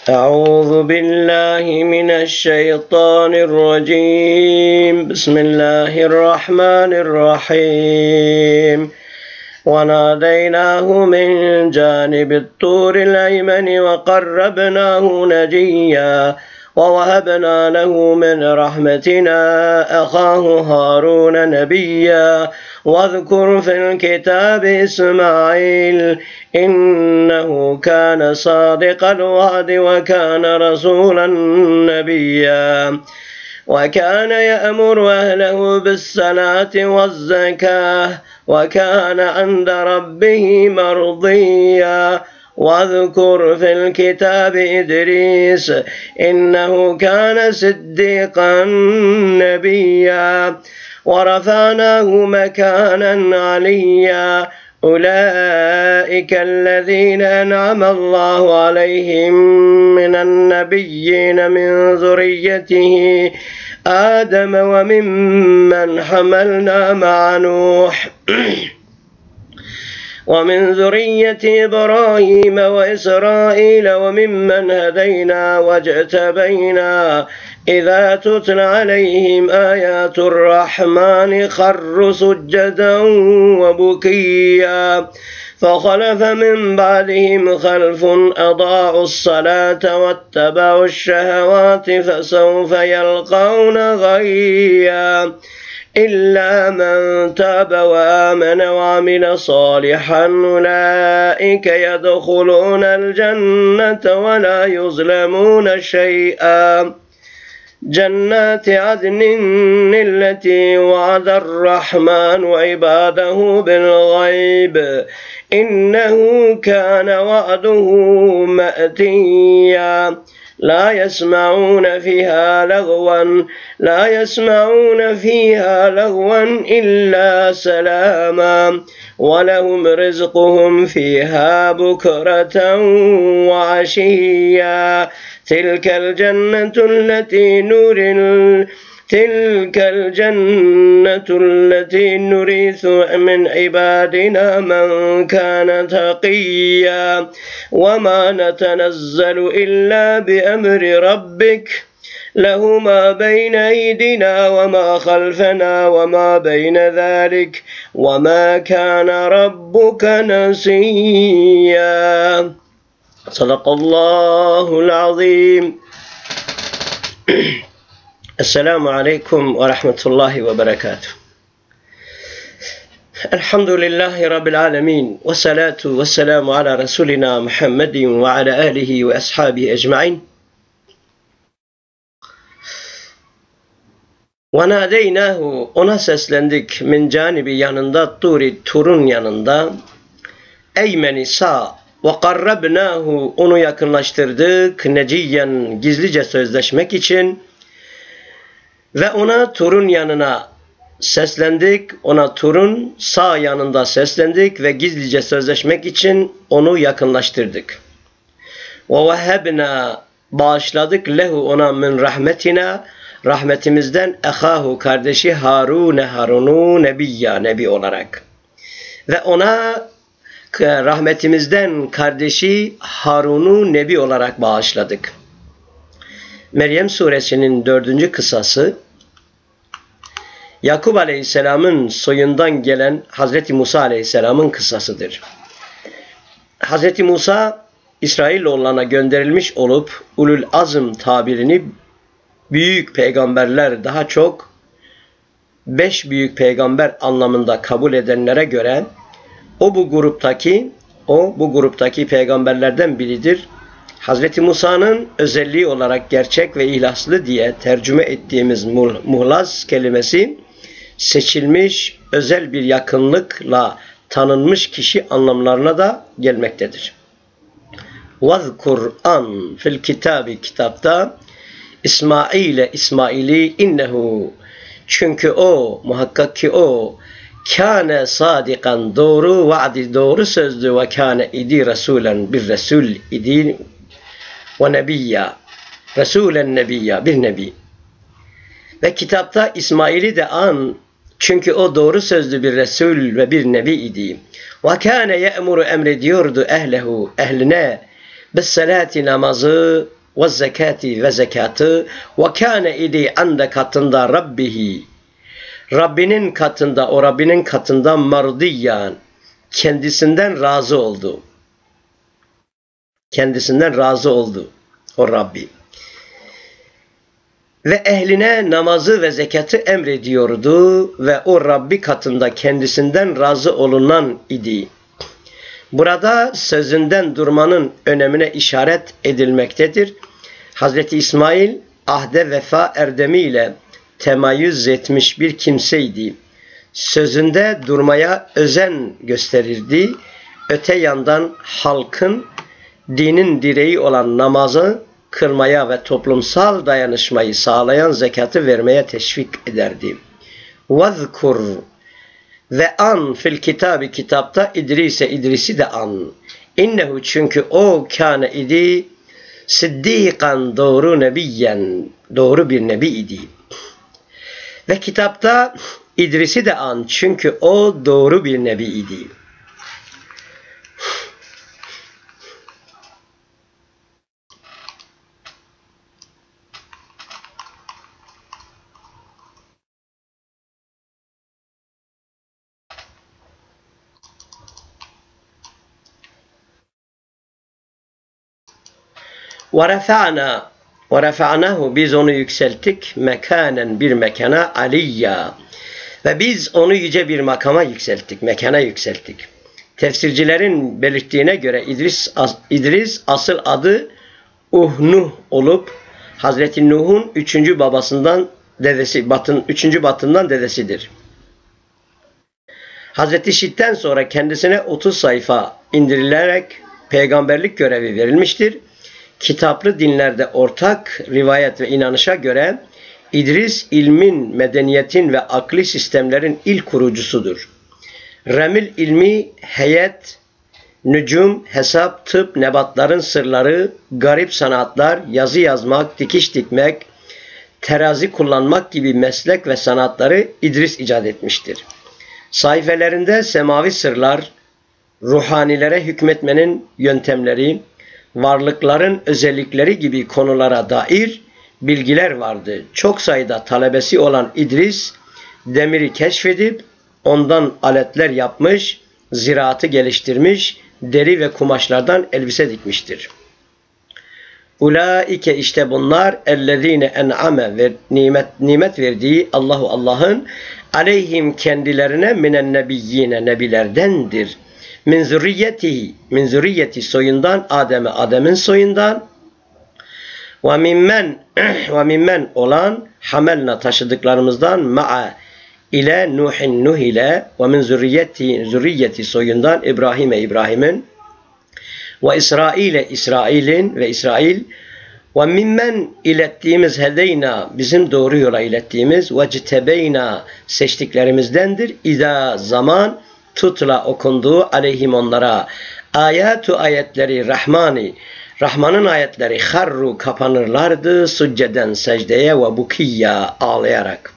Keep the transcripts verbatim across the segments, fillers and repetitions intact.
أعوذ بالله من الشيطان الرجيم. بسم الله الرحمن الرحيم. وناديناه من جانب الطور الأيمن وقربناه نجيا ووهبنا له من رحمتنا أخاه هارون نبيا واذكر في الكتاب إسماعيل إنه كان صادق الوعد وكان رسولا نبيا وكان يأمر أهله بالصلاة والزكاة وكان عند ربه مرضيا واذكر في الكتاب إدريس إنه كان صديقا نبيا ورفعناه مكانا عليا أولئك الذين أنعم الله عليهم من النبيين من ذريته آدم وممن حملنا مع نوح ومن ذرية إبراهيم وإسرائيل وممن هدينا واجتبينا إذا تتلى عليهم آيات الرحمن خروا سجدا وبكيا فخلف من بعدهم خلف أضاعوا الصلاة واتبعوا الشهوات فسوف يلقون غيا إلا من تاب وآمن وعمل صالحا أولئك يدخلون الجنة ولا يظلمون شيئا جنات عدن التي وعد الرحمن عباده بالغيب إنه كان وعده مأتيا لا يسمعون فيها لغوا لا يسمعون فيها لغوا إلا سلاما ولهم رزقهم فيها بكرة وعشيا تلك الجنة التي نور تلك الجنة التي نورث من عبادنا من كان تقيا وما نتنزل إلا بأمر ربك له ما بين أيدينا وما خلفنا وما بين ذلك وما كان ربك نسيا. صدق الله العظيم. السلام عليكم ورحمة الله وبركاته. الحمد لله رب العالمين والصلاة والسلام على رسولنا محمد وعلى آله وأصحابه أجمعين. وَنَادَيْنَاهُ ona seslendik min canibi yanında Turi Tur'un yanında eymeni sağ ve qarrabnahu onu yakınlaştırdık neciyen gizlice sözleşmek için ve ona Tur'un yanına seslendik ona Tur'un sağ yanında seslendik ve gizlice sözleşmek için onu yakınlaştırdık. Ve vehebna bağışladık lehu ona min rahmetina rahmetimizden ehahu kardeşi Harun Harun'u nebiyya nebi olarak ve ona rahmetimizden kardeşi Harun'u nebi olarak bağışladık. Meryem suresinin dördüncü kıssası Yakup aleyhisselamın soyundan gelen Hazreti Musa aleyhisselamın kıssasıdır. Hazreti Musa İsrailoğullarına gönderilmiş olup ulul azm tabirini büyük peygamberler daha çok beş büyük peygamber anlamında kabul edenlere göre o bu gruptaki o bu gruptaki peygamberlerden biridir. Hazreti Musa'nın özelliği olarak gerçek ve ihlaslı diye tercüme ettiğimiz muhlaz kelimesi seçilmiş özel bir yakınlıkla tanınmış kişi anlamlarına da gelmektedir. Vazkur'an fil kitabi kitapta İsmail'e İsmail'i innehu çünkü o muhakkak ki o kâne sadikan doğru vaadi doğru sözlü ve kâne idi rasulen bir resul idi ve nebiyya rasulen nebiyya bir nebi ve kitapta İsmail'i de an çünkü o doğru sözlü bir resul ve bir nebi idi. Ve kâne ye'muru emrediyordu ehlehu ehline bis salati namazı ve zekati ve zekatı ve kâne idi ande katında Rabbihi. Rabbinin katında, o Rabbinin katında mardiyan, kendisinden razı oldu. Kendisinden razı oldu o Rabbi. Ve ehline namazı ve zekatı emrediyordu ve o Rabbi katında kendisinden razı olunan idi. Burada sözünden durmanın önemine işaret edilmektedir. Hazreti İsmail ahde vefa erdemiyle temayüz etmiş bir kimseydi. Sözünde durmaya özen gösterirdi. Öte yandan halkın dinin direği olan namazı kılmaya ve toplumsal dayanışmayı sağlayan zekatı vermeye teşvik ederdi. وَذْكُرْ ve an fil kitabı kitapta İdris'e İdris'i de an. İnnehu çünkü o kâne idi siddikan doğru nebiyen, doğru bir nebi idi. Ve kitapta İdris'i de an çünkü o doğru bir nebi idi. وَرَفَعْنَا وَرَفَعْنَهُ biz onu yükselttik mekanen bir mekana aliyya ve biz onu yüce bir makama yükselttik, mekana yükselttik. Tefsircilerin belirttiğine göre İdris, İdris asıl adı Uhnuh olup Hazreti Nuh'un üçüncü babasından dedesi, batın, üçüncü batından dedesidir. Hazreti Şit'ten sonra kendisine otuz sayfa indirilerek peygamberlik görevi verilmiştir. Kitaplı dinlerde ortak rivayet ve inanışa göre İdris ilmin, medeniyetin ve akli sistemlerin ilk kurucusudur. Remil ilmi, heyet, nücum, hesap, tıp, nebatların sırları, garip sanatlar, yazı yazmak, dikiş dikmek, terazi kullanmak gibi meslek ve sanatları İdris icat etmiştir. Sayfelerinde semavi sırlar, ruhanilere hükmetmenin yöntemleri, varlıkların özellikleri gibi konulara dair bilgiler vardı. Çok sayıda talebesi olan İdris, demiri keşfedip ondan aletler yapmış, ziraatı geliştirmiş, deri ve kumaşlardan elbise dikmiştir. Ulaike işte bunlar ellezine en'ame ve nimet nimet verdiği Allahu Allah'ın aleyhim kendilerine minen nebiyyine nebilerdendir. Min zürriyeti, min zürriyeti soyundan Adem'e, Adem'in soyundan ve mimmen ve mimmen olan hamelna taşıdıklarımızdan ma'a ile Nuhin Nuh ile ve min zürriyeti zürriyeti soyundan İbrahim'e İbrahim'in ve İsrail'e İsrail'in ve İsrail ve mimmen ilettiğimiz hedeyna bizim doğru yola ilettiğimiz ve citebeyna seçtiklerimizdendir. İza zaman tutla okunduğu aleyhim onlara ayatu ayetleri Rahmani Rahman'ın ayetleri harru kapanırlardı succeden secdeye ve bukiyya ağlayarak.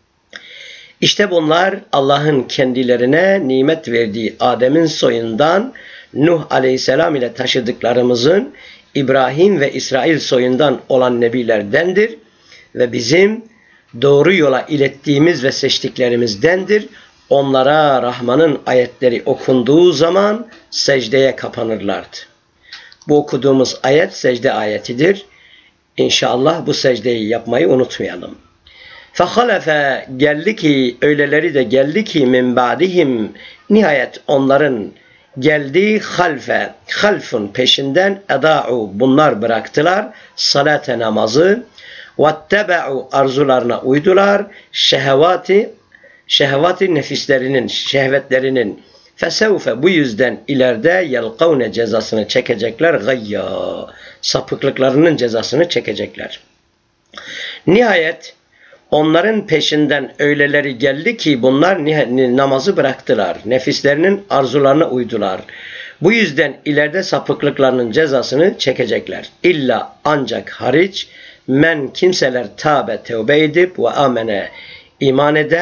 İşte bunlar Allah'ın kendilerine nimet verdiği Adem'in soyundan Nuh aleyhisselam ile taşıdıklarımızın İbrahim ve İsrail soyundan olan nebilerdendir ve bizim doğru yola ilettiğimiz ve seçtiklerimizdendir. Onlara Rahman'ın ayetleri okunduğu zaman secdeye kapanırlardı. Bu okuduğumuz ayet secde ayetidir. İnşallah bu secdeyi yapmayı unutmayalım. فَخَلَفَ geldi ki, öyleleri de geldi ki min ba'dihim nihayet onların geldiği halfe, halfun peşinden eda'u bunlar bıraktılar salate namazı vettebe'u arzularına uydular şehevati şehvati nefislerinin, şehvetlerinin fesevfe bu yüzden ileride yelkavne cezasını çekecekler gayya sapıklıklarının cezasını çekecekler. Nihayet onların peşinden öyleleri geldi ki bunlar namazı bıraktılar. Nefislerinin arzularına uydular. Bu yüzden ileride sapıklıklarının cezasını çekecekler. İlla ancak hariç men kimseler tâbe tevbe edip ve amene iman eden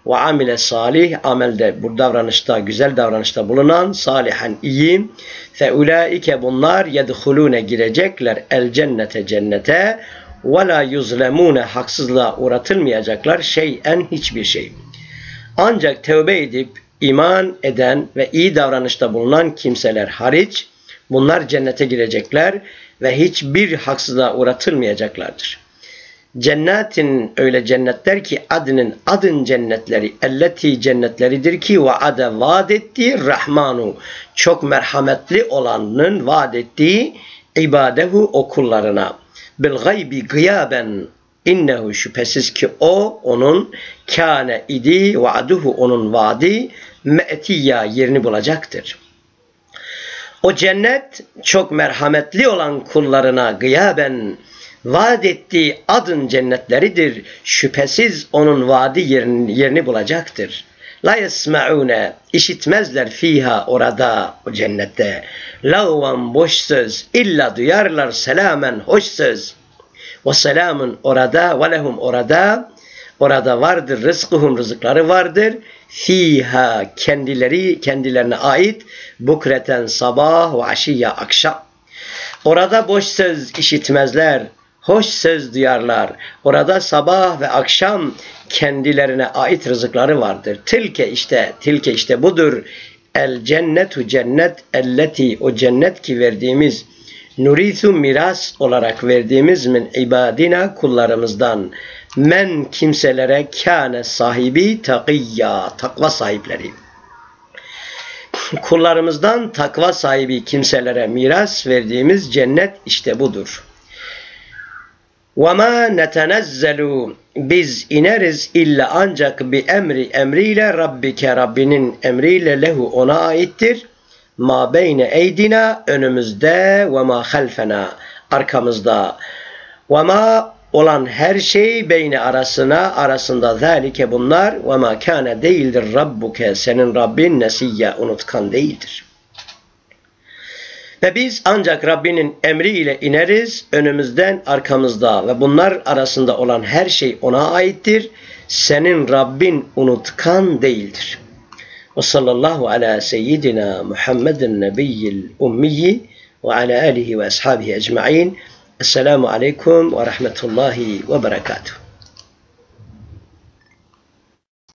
ve amile salih, amelde, bu davranışta, güzel davranışta bulunan, salihen iyi, fe ulaike bunlar yedhulune girecekler el cennete cennete ve la yuzlemune haksızlığa uğratılmayacaklar şeyen hiçbir şey. Ancak tövbe edip iman eden ve iyi davranışta bulunan kimseler hariç bunlar cennete girecekler ve hiçbir haksızlığa uğratılmayacaklardır. Cennetin öyle cennetler ki adının adın cennetleri elleti cennetleridir ki vaade vaad ettiği Rahmanu çok merhametli olanın vaad ettiği ibadehu o kullarına bil gaybi gıyaben innehu şüphesiz ki o onun kâne idi vaaduhu onun vaadi me'tiyya yerini bulacaktır. O cennet çok merhametli olan kullarına gıyaben vaad ettiği adın cennetleridir. Şüphesiz onun vaadi yerini, yerini bulacaktır. La yesma'une işitmezler fiha orada o cennette. Lağvan boş söz illa duyarlar selamen hoş söz. Ve selamun orada ve lehum orada orada vardır rızkıhum rızıkları vardır. Fiha kendileri kendilerine ait bukreten sabah ve aşiyya akşam. Orada boş söz işitmezler. Hoş söz duyarlar. Orada sabah ve akşam kendilerine ait rızıkları vardır. Tilke işte, tilke işte budur. El cennetu cennet elleti o cennet ki verdiğimiz nurithu miras olarak verdiğimiz min ibadina kullarımızdan men kimselere kâne sahibi takiyya takva sahipleri. Kullarımızdan takva sahibi kimselere miras verdiğimiz cennet işte budur. وَمَا نَتَنَزَّلُوا biz ineriz illa ancak bir emri emriyle Rabbike Rabbinin emriyle lehu ona aittir. Ma beyne eydina önümüzde ve ma halfena arkamızda. Ve ma olan her şey beyne arasına arasında zalike bunlar ve ma kâne değildir Rabbuke senin Rabbin nesiyye unutkan değildir. Ve biz ancak Rabbinin emriyle ineriz önümüzden arkamızda ve bunlar arasında olan her şey ona aittir. Senin Rabbin unutkan değildir. Ve sallallahu ala seyyidina Muhammedin nebiyyil ummiyi ve ala alihi ve ashabihi ecma'in. Esselamu aleyküm ve rahmetullahi ve berekatuhu.